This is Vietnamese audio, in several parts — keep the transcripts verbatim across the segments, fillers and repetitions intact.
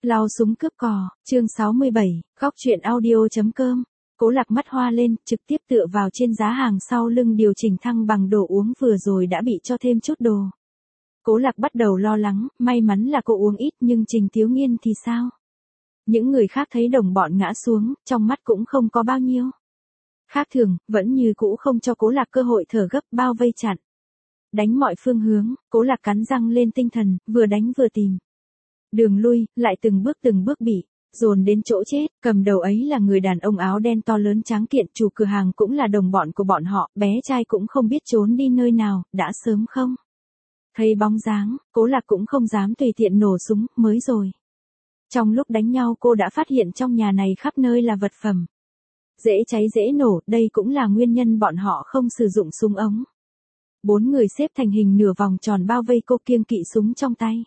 Lao súng cướp cò, chương sáu mươi bảy, góc truyện audio.com. Cố Lạc mắt hoa lên, trực tiếp tựa vào trên giá hàng sau lưng điều chỉnh thăng bằng đồ uống vừa rồi đã bị cho thêm chút đồ. Cố Lạc bắt đầu lo lắng, may mắn là cô uống ít nhưng Trình Thiếu Nghiên thì sao? Những người khác thấy đồng bọn ngã xuống, trong mắt cũng không có bao nhiêu. Khác thường, vẫn như cũ không cho Cố Lạc cơ hội thở gấp, bao vây chặn. Đánh mọi phương hướng, Cố Lạc cắn răng lên tinh thần, vừa đánh vừa tìm. Đường lui, lại từng bước từng bước bị dồn đến chỗ chết. Cầm đầu ấy là người đàn ông áo đen to lớn tráng kiện, chủ cửa hàng cũng là đồng bọn của bọn họ, bé trai cũng không biết trốn đi nơi nào, đã sớm không thấy bóng dáng. Cố Lạc cũng không dám tùy tiện nổ súng, mới rồi. Trong lúc đánh nhau cô đã phát hiện trong nhà này khắp nơi là vật phẩm dễ cháy dễ nổ, đây cũng là nguyên nhân bọn họ không sử dụng súng ống. Bốn người xếp thành hình nửa vòng tròn bao vây cô, kiêng kỵ súng trong tay.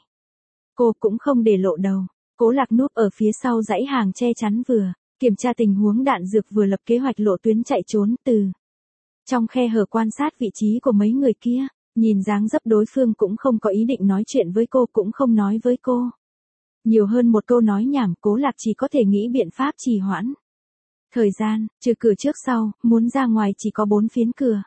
Cô cũng không để lộ đầu. Cố Lạc núp ở phía sau dãy hàng che chắn, vừa kiểm tra tình huống đạn dược vừa lập kế hoạch lộ tuyến chạy trốn. Từ trong khe hở quan sát vị trí của mấy người kia, nhìn dáng dấp đối phương cũng không có ý định nói chuyện với cô, cũng không nói với cô. Nhiều hơn một câu nói nhảm, Cố Lạc chỉ có thể nghĩ biện pháp trì hoãn thời gian. Trừ cửa trước sau, muốn ra ngoài chỉ có bốn phiến cửa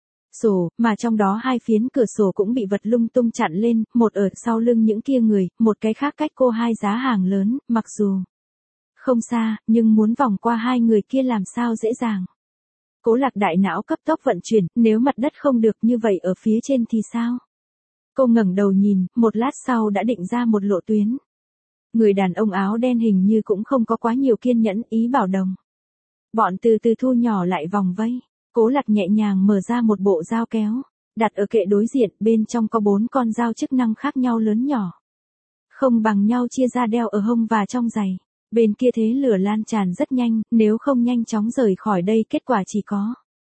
sổ, mà trong đó hai phiến cửa sổ cũng bị vật lung tung chặn lên, một ở sau lưng những kia người, một cái khác cách cô hai giá hàng lớn, mặc dù không xa, nhưng muốn vòng qua hai người kia làm sao dễ dàng. Cố Lạc đại não cấp tốc vận chuyển, nếu mặt đất không được như vậy ở phía trên thì sao? Cô ngẩng đầu nhìn, một lát sau đã định ra một lộ tuyến. Người đàn ông áo đen hình như cũng không có quá nhiều kiên nhẫn, ý bảo đồng bọn từ từ thu nhỏ lại vòng vây. Cố Lạc nhẹ nhàng mở ra một bộ dao kéo, đặt ở kệ đối diện, bên trong có bốn con dao chức năng khác nhau lớn nhỏ. Không bằng nhau chia ra đeo ở hông và trong giày. Bên kia thế lửa lan tràn rất nhanh, nếu không nhanh chóng rời khỏi đây kết quả chỉ có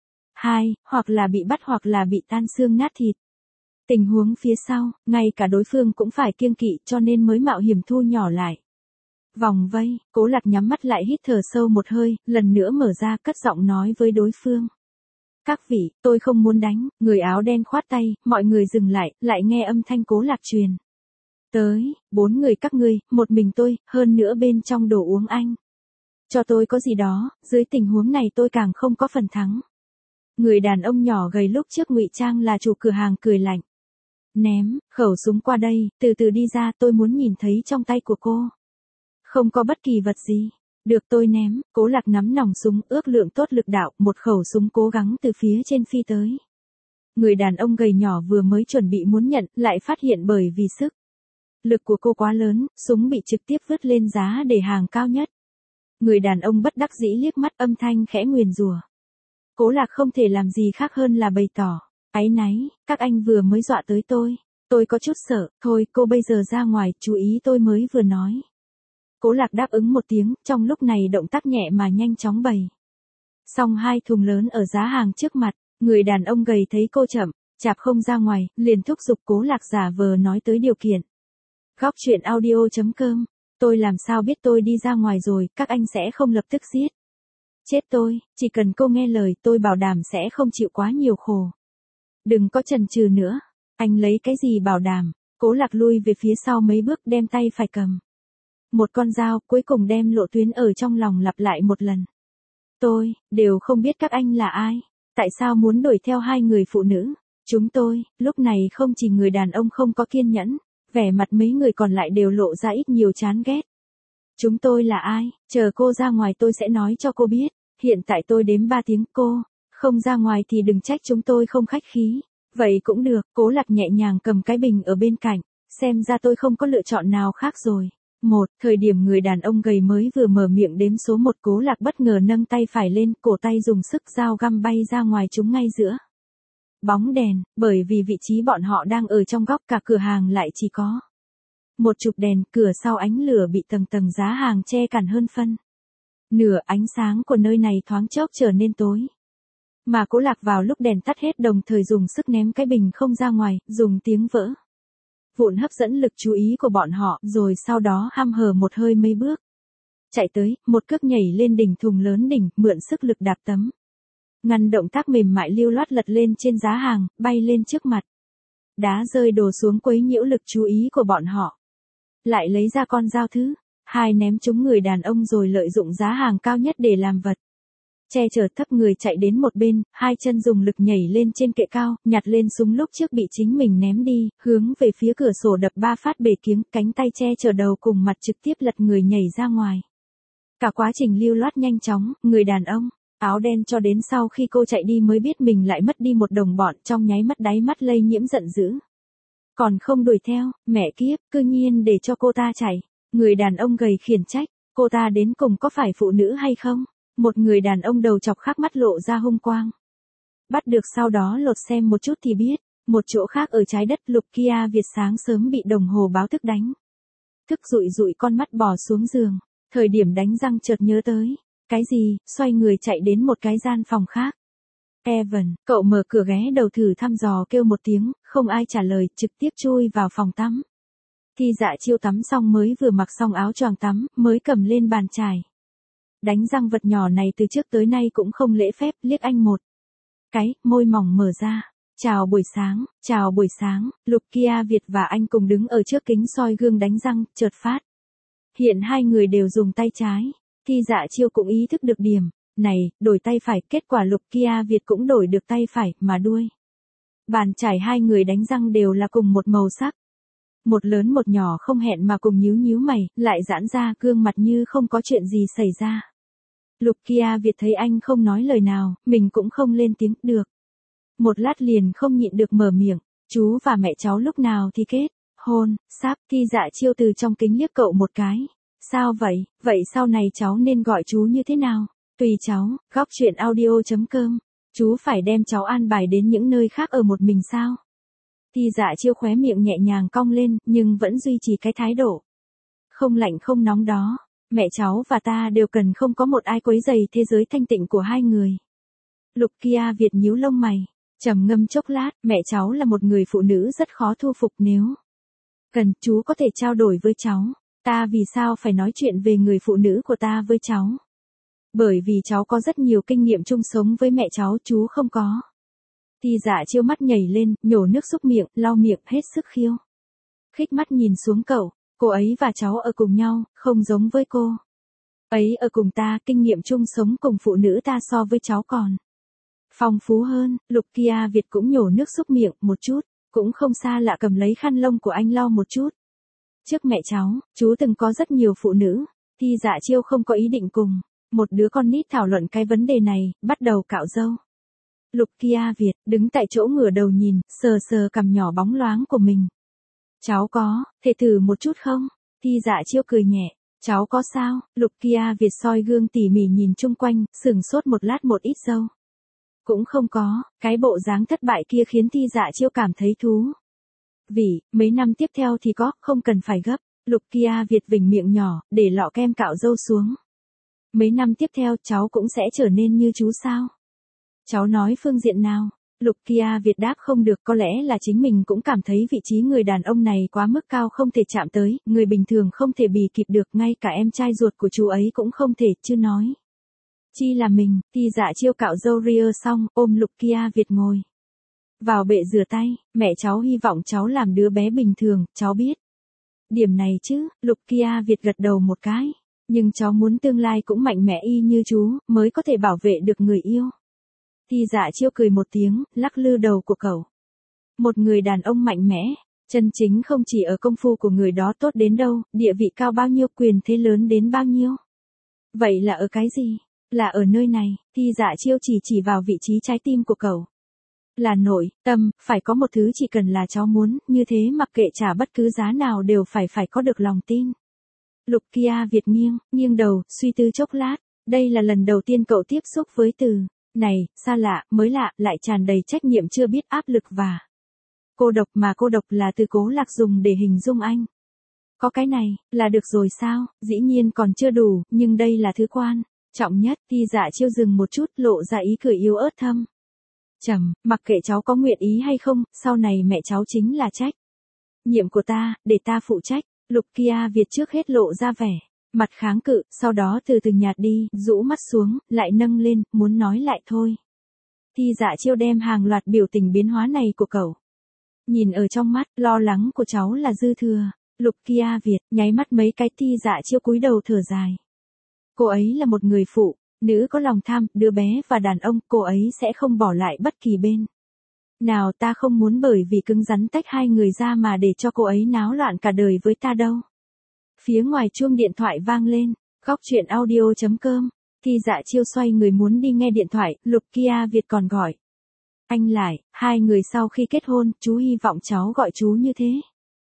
hai, hoặc là bị bắt hoặc là bị tan xương nát thịt. Tình huống phía sau, ngay cả đối phương cũng phải kiêng kỵ cho nên mới mạo hiểm thu nhỏ lại vòng vây. Cố Lạc nhắm mắt lại hít thở sâu một hơi, lần nữa mở ra, cất giọng nói với đối phương. Các vị, tôi không muốn đánh. Người áo đen khoát tay, mọi người dừng lại, lại nghe âm thanh Cố Lạc truyền tới. Bốn người các ngươi, một mình tôi, hơn nữa bên trong đồ uống anh cho tôi có gì đó, dưới tình huống này tôi càng không có phần thắng. Người đàn ông nhỏ gầy lúc trước ngụy trang là chủ cửa hàng cười lạnh. Ném khẩu súng qua đây, từ từ đi ra, tôi muốn nhìn thấy trong tay của cô không có bất kỳ vật gì. Được, tôi ném. Cố Lạc nắm nòng súng, ước lượng tốt lực đạo, một khẩu súng cố gắng từ phía trên phi tới. Người đàn ông gầy nhỏ vừa mới chuẩn bị muốn nhận, lại phát hiện bởi vì sức lực của cô quá lớn, súng bị trực tiếp vứt lên giá để hàng cao nhất. Người đàn ông bất đắc dĩ liếc mắt, âm thanh khẽ nguyền rủa. Cố Lạc không thể làm gì khác hơn là bày tỏ áy náy. Các anh vừa mới dọa tới tôi, tôi có chút sợ. Thôi, cô bây giờ ra ngoài, chú ý tôi mới vừa nói. Cố Lạc đáp ứng một tiếng, trong lúc này động tác nhẹ mà nhanh chóng bày xong hai thùng lớn ở giá hàng trước mặt. Người đàn ông gầy thấy cô chậm chạp không ra ngoài, liền thúc giục Cố Lạc giả vờ nói tới điều kiện. Góc truyện audio.com. Tôi làm sao biết tôi đi ra ngoài rồi, các anh sẽ không lập tức giết chết tôi, chỉ cần cô nghe lời, tôi bảo đảm sẽ không chịu quá nhiều khổ. Đừng có chần chừ nữa. Anh lấy cái gì bảo đảm? Cố Lạc lui về phía sau mấy bước, đem tay phải cầm một con dao, cuối cùng đem lộ tuyến ở trong lòng lặp lại một lần. Tôi đều không biết các anh là ai, tại sao muốn đuổi theo hai người phụ nữ chúng tôi. Lúc này không chỉ người đàn ông không có kiên nhẫn, vẻ mặt mấy người còn lại đều lộ ra ít nhiều chán ghét. Chúng tôi là ai? Chờ cô ra ngoài tôi sẽ nói cho cô biết. Hiện tại tôi đếm ba tiếng, cô không ra ngoài thì đừng trách chúng tôi không khách khí. Vậy cũng được. Cố Lạc nhẹ nhàng cầm cái bình ở bên cạnh, xem ra tôi không có lựa chọn nào khác rồi. Một, thời điểm người đàn ông gầy mới vừa mở miệng đếm số một, Cố Lạc bất ngờ nâng tay phải lên, cổ tay dùng sức, dao găm bay ra ngoài trúng ngay giữa bóng đèn. Bởi vì vị trí bọn họ đang ở trong góc, cả cửa hàng lại chỉ có một chục đèn, cửa sau ánh lửa bị tầng tầng giá hàng che cản hơn phân nửa, ánh sáng của nơi này thoáng chốc trở nên tối. Mà Cố Lạc vào lúc đèn tắt hết, đồng thời dùng sức ném cái bình không ra ngoài, dùng tiếng vỡ vụn hấp dẫn lực chú ý của bọn họ, rồi sau đó hăm hở một hơi mấy bước chạy tới, một cước nhảy lên đỉnh thùng lớn đỉnh, mượn sức lực đạp tấm ngăn động tác mềm mại lưu loát lật lên trên giá hàng, bay lên trước mặt đá rơi đổ xuống quấy nhiễu lực chú ý của bọn họ. Lại lấy ra con dao thứ hai ném trúng người đàn ông rồi lợi dụng giá hàng cao nhất để làm vật. Che chở thấp người chạy đến một bên, hai chân dùng lực nhảy lên trên kệ cao, nhặt lên súng lúc trước bị chính mình ném đi, hướng về phía cửa sổ đập ba phát bể kiếng, cánh tay che chở đầu cùng mặt trực tiếp lật người nhảy ra ngoài. Cả quá trình lưu loát nhanh chóng, người đàn ông áo đen cho đến sau khi cô chạy đi mới biết mình lại mất đi một đồng bọn, trong nháy mắt đáy mắt lây nhiễm giận dữ. Còn không đuổi theo, mẹ kiếp, cư nhiên để cho cô ta chạy. Người đàn ông gầy khiển trách, cô ta đến cùng có phải phụ nữ hay không? Một người đàn ông đầu chọc khác mắt lộ ra hung quang. Bắt được sau đó lột xem một chút thì biết, một chỗ khác ở trái đất Lục Kia Việt sáng sớm bị đồng hồ báo thức đánh. Thức dụi dụi con mắt bò xuống giường, thời điểm đánh răng chợt nhớ tới. Cái gì, xoay người chạy đến một cái gian phòng khác. Evan, cậu mở cửa ghé đầu thử thăm dò kêu một tiếng, không ai trả lời, trực tiếp chui vào phòng tắm. Thi Dạ Chiêu tắm xong mới vừa mặc xong áo choàng tắm, mới cầm lên bàn chải. Đánh răng vật nhỏ này từ trước tới nay cũng không lễ phép, liếc anh một cái, môi mỏng mở ra. Chào buổi sáng, chào buổi sáng, Lục Kia Việt và anh cùng đứng ở trước kính soi gương đánh răng, chợt phát. Hiện hai người đều dùng tay trái. Thi Dạ Chiêu cũng ý thức được điểm này, đổi tay phải, kết quả Lục Kia Việt cũng đổi được tay phải, mà đuôi bàn chải hai người đánh răng đều là cùng một màu sắc. Một lớn một nhỏ không hẹn mà cùng nhíu nhíu mày, lại giãn ra, gương mặt như không có chuyện gì xảy ra. Lục Kia Việt thấy anh không nói lời nào, mình cũng không lên tiếng, được. Một lát liền không nhịn được mở miệng, chú và mẹ cháu lúc nào thì kết hôn, sắp. Thi Dạ Chiêu từ trong kính liếc cậu một cái. Sao vậy, vậy sau này cháu nên gọi chú như thế nào? Tùy cháu, góc chuyện audio chấm com. Chú phải đem cháu an bài đến những nơi khác ở một mình sao? Thi Dạ Chiêu khóe miệng nhẹ nhàng cong lên, nhưng vẫn duy trì cái thái độ không lạnh không nóng đó. Mẹ cháu và ta đều cần không có một ai quấy rầy thế giới thanh tịnh của hai người. Lục Kia Việt nhíu lông mày, trầm ngâm chốc lát, mẹ cháu là một người phụ nữ rất khó thu phục, nếu cần, chú có thể trao đổi với cháu. Ta vì sao phải nói chuyện về người phụ nữ của ta với cháu? Bởi vì cháu có rất nhiều kinh nghiệm chung sống với mẹ cháu, chú không có. Thi Dạ Chiêu mắt nhảy lên, nhổ nước súc miệng, lau miệng, hết sức khiêu khích mắt nhìn xuống cậu. Cô ấy và cháu ở cùng nhau, không giống với cô ấy ở cùng ta, kinh nghiệm chung sống cùng phụ nữ ta so với cháu còn phong phú hơn. Lục Kia Việt cũng nhổ nước súc miệng một chút, cũng không xa lạ, cầm lấy khăn lông của anh lau một chút. Trước mẹ cháu, chú từng có rất nhiều phụ nữ. Thi Dạ Chiêu không có ý định cùng một đứa con nít thảo luận cái vấn đề này, bắt đầu cạo râu. Lục Kia Việt đứng tại chỗ ngửa đầu nhìn, sờ sờ cằm nhỏ bóng loáng của mình. Cháu có thể thử một chút không? Thi Dạ Chiêu cười nhẹ. Cháu có sao? Lục Kia Việt soi gương tỉ mỉ nhìn chung quanh, sừng sốt một lát, một ít râu cũng không có. Cái bộ dáng thất bại kia khiến Thi Dạ Chiêu cảm thấy thú vị. Mấy năm tiếp theo thì có, không cần phải gấp. Lục Kia Việt vểnh miệng nhỏ, để lọ kem cạo râu xuống. Mấy năm tiếp theo cháu cũng sẽ trở nên như chú sao? Cháu nói phương diện nào? Lục Kia Việt đáp không được, có lẽ là chính mình cũng cảm thấy vị trí người đàn ông này quá mức cao, không thể chạm tới, người bình thường không thể bì kịp được, ngay cả em trai ruột của chú ấy cũng không thể, chứ nói chi là mình. Thi Dạ Chiêu cạo râu ria xong, ôm Lục Kia Việt ngồi vào bệ rửa tay. Mẹ cháu hy vọng cháu làm đứa bé bình thường, cháu biết điểm này chứ? Lục Kia Việt gật đầu một cái. Nhưng cháu muốn tương lai cũng mạnh mẽ y như chú, mới có thể bảo vệ được người yêu. Thi Dạ Chiêu cười một tiếng, lắc lư đầu của cậu. Một người đàn ông mạnh mẽ, chân chính không chỉ ở công phu của người đó tốt đến đâu, địa vị cao bao nhiêu, quyền thế lớn đến bao nhiêu. Vậy là ở cái gì? Là ở nơi này. Thi Dạ Chiêu chỉ chỉ vào vị trí trái tim của cậu. Là nội tâm, phải có một thứ chỉ cần là cháu muốn, như thế mặc kệ trả bất cứ giá nào đều phải phải có được lòng tin. Lục Kia Việt nghiêng, nghiêng đầu, suy tư chốc lát. Đây là lần đầu tiên cậu tiếp xúc với từ này, xa lạ, mới lạ, lại tràn đầy trách nhiệm, chưa biết áp lực và cô độc, mà cô độc là từ Cố Lạc dùng để hình dung anh. Có cái này, là được rồi sao? Dĩ nhiên còn chưa đủ, nhưng đây là thứ quan trọng nhất. Thi Dạ Chiêu dừng một chút, lộ ra ý cười yếu ớt thâm trầm, mặc kệ cháu có nguyện ý hay không, sau này mẹ cháu chính là trách nhiệm của ta, để ta phụ trách. Lục Kia Việt trước hết lộ ra vẻ mặt kháng cự, sau đó từ từ nhạt đi, rũ mắt xuống, lại nâng lên, muốn nói lại thôi. Thi Dạ Chiêu đem hàng loạt biểu tình biến hóa này của cậu nhìn ở trong mắt, lo lắng của cháu là dư thừa. Lục Kia Việt, nháy mắt mấy cái Thi Dạ Chiêu cúi đầu thở dài. Cô ấy là một người phụ nữ có lòng tham, đứa bé và đàn ông, cô ấy sẽ không bỏ lại bất kỳ bên nào. Ta không muốn bởi vì cứng rắn tách hai người ra mà để cho cô ấy náo loạn cả đời với ta đâu. Phía ngoài chuông điện thoại vang lên, góc chuyện audio chấm com. Thi Dạ Chiêu xoay người muốn đi nghe điện thoại, Lục Kia Việt còn gọi anh lại, hai người sau khi kết hôn, chú hy vọng cháu gọi chú như thế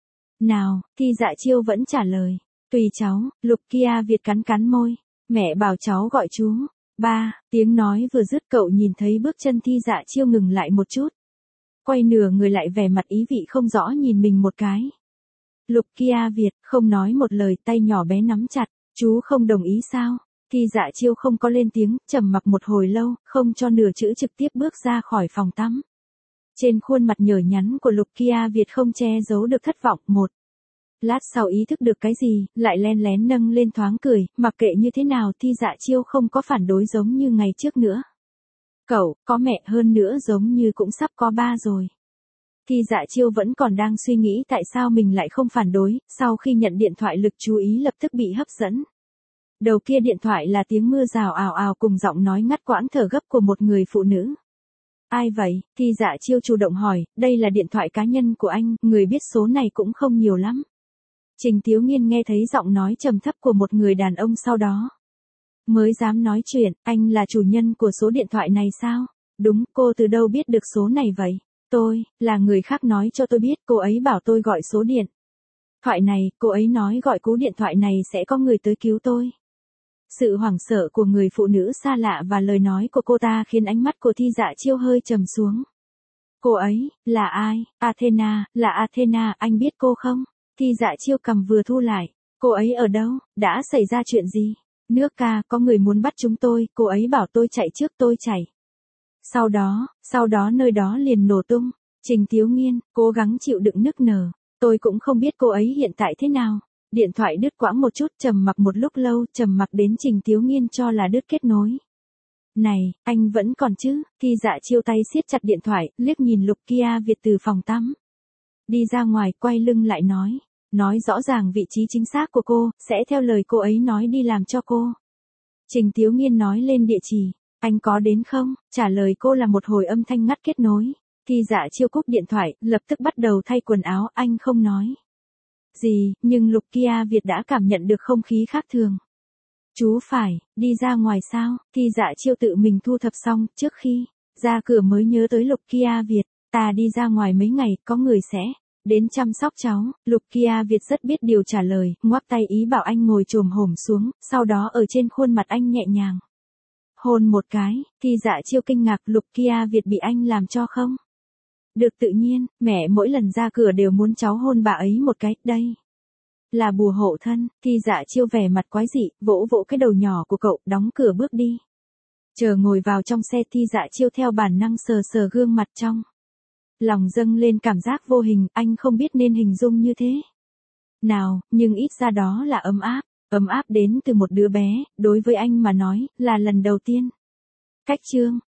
nào. Thi Dạ Chiêu vẫn trả lời, tùy cháu. Lục Kia Việt cắn cắn môi, mẹ bảo cháu gọi chú. Ba, tiếng nói vừa dứt cậu nhìn thấy bước chân Thi Dạ Chiêu ngừng lại một chút. Quay nửa người lại vẻ mặt ý vị không rõ nhìn mình một cái. Lục Kia Việt, không nói một lời, tay nhỏ bé nắm chặt, chú không đồng ý sao? Thi Dạ Chiêu không có lên tiếng, trầm mặc một hồi lâu, không cho nửa chữ trực tiếp bước ra khỏi phòng tắm. Trên khuôn mặt nhở nhắn của Lục Kia Việt không che giấu được thất vọng. Một lát sau ý thức được cái gì, lại len lén nâng lên thoáng cười, mặc kệ như thế nào Thi Dạ Chiêu không có phản đối giống như ngày trước nữa. Cậu, có mẹ hơn nữa giống như cũng sắp có ba rồi. Thi Dạ Chiêu vẫn còn đang suy nghĩ tại sao mình lại không phản đối, sau khi nhận điện thoại lực chú ý lập tức bị hấp dẫn. Đầu kia điện thoại là tiếng mưa rào ào ào cùng giọng nói ngắt quãng thở gấp của một người phụ nữ. Ai vậy? Thi Dạ Chiêu chủ động hỏi, đây là điện thoại cá nhân của anh, người biết số này cũng không nhiều lắm. Trình Tiếu Nghiên nghe thấy giọng nói trầm thấp của một người đàn ông sau đó mới dám nói chuyện, anh là chủ nhân của số điện thoại này sao? Đúng, cô từ đâu biết được số này vậy? Tôi, là người khác nói cho tôi biết, cô ấy bảo tôi gọi số điện thoại này, cô ấy nói gọi cú điện thoại này sẽ có người tới cứu tôi. Sự hoảng sợ của người phụ nữ xa lạ và lời nói của cô ta khiến ánh mắt của Thi Dạ Chiêu hơi trầm xuống. Cô ấy, là ai? Athena, là Athena, anh biết cô không? Thi Dạ Chiêu cầm vừa thu lại. Cô ấy ở đâu? Đã xảy ra chuyện gì? Nước ca, có người muốn bắt chúng tôi, cô ấy bảo tôi chạy trước tôi chạy. Sau đó, sau đó nơi đó liền nổ tung. Trình Tiếu Nghiên, cố gắng chịu đựng nức nở. Tôi cũng không biết cô ấy hiện tại thế nào. Điện thoại đứt quãng một chút, trầm mặc một lúc lâu, trầm mặc đến Trình Tiếu Nghiên cho là đứt kết nối. Này, anh vẫn còn chứ? Thi Dạ Chiêu tay siết chặt điện thoại, liếc nhìn Lục Kia Việt từ phòng tắm đi ra ngoài, quay lưng lại nói. Nói rõ ràng vị trí chính xác của cô, sẽ theo lời cô ấy nói đi làm cho cô. Trình Tiếu Nghiên nói lên địa chỉ. Anh có đến không? Trả lời cô là một hồi âm thanh ngắt kết nối. Thi Dạ Chiêu cúp điện thoại, lập tức bắt đầu thay quần áo, anh không nói gì, nhưng Lục Kia Việt đã cảm nhận được không khí khác thường. Chú phải, đi ra ngoài sao? Thi Dạ Chiêu tự mình thu thập xong, trước khi ra cửa mới nhớ tới Lục Kia Việt. Ta đi ra ngoài mấy ngày, có người sẽ đến chăm sóc cháu. Lục Kia Việt rất biết điều trả lời, ngoắc tay ý bảo anh ngồi chồm hổm xuống, sau đó ở trên khuôn mặt anh nhẹ nhàng hôn một cái. Thi Dạ Chiêu kinh ngạc, Lục Kia Việt bị anh làm cho không? Được tự nhiên, mẹ mỗi lần ra cửa đều muốn cháu hôn bà ấy một cái, đây là bùa hộ thân. Thi Dạ Chiêu vẻ mặt quái dị, vỗ vỗ cái đầu nhỏ của cậu, đóng cửa bước đi. Chờ ngồi vào trong xe, Thi Dạ Chiêu theo bản năng sờ sờ gương mặt trong lòng dâng lên cảm giác vô hình, anh không biết nên hình dung như thế nào, nhưng ít ra đó là ấm áp, ấm áp đến từ một đứa bé, đối với anh mà nói, là lần đầu tiên. Cách chương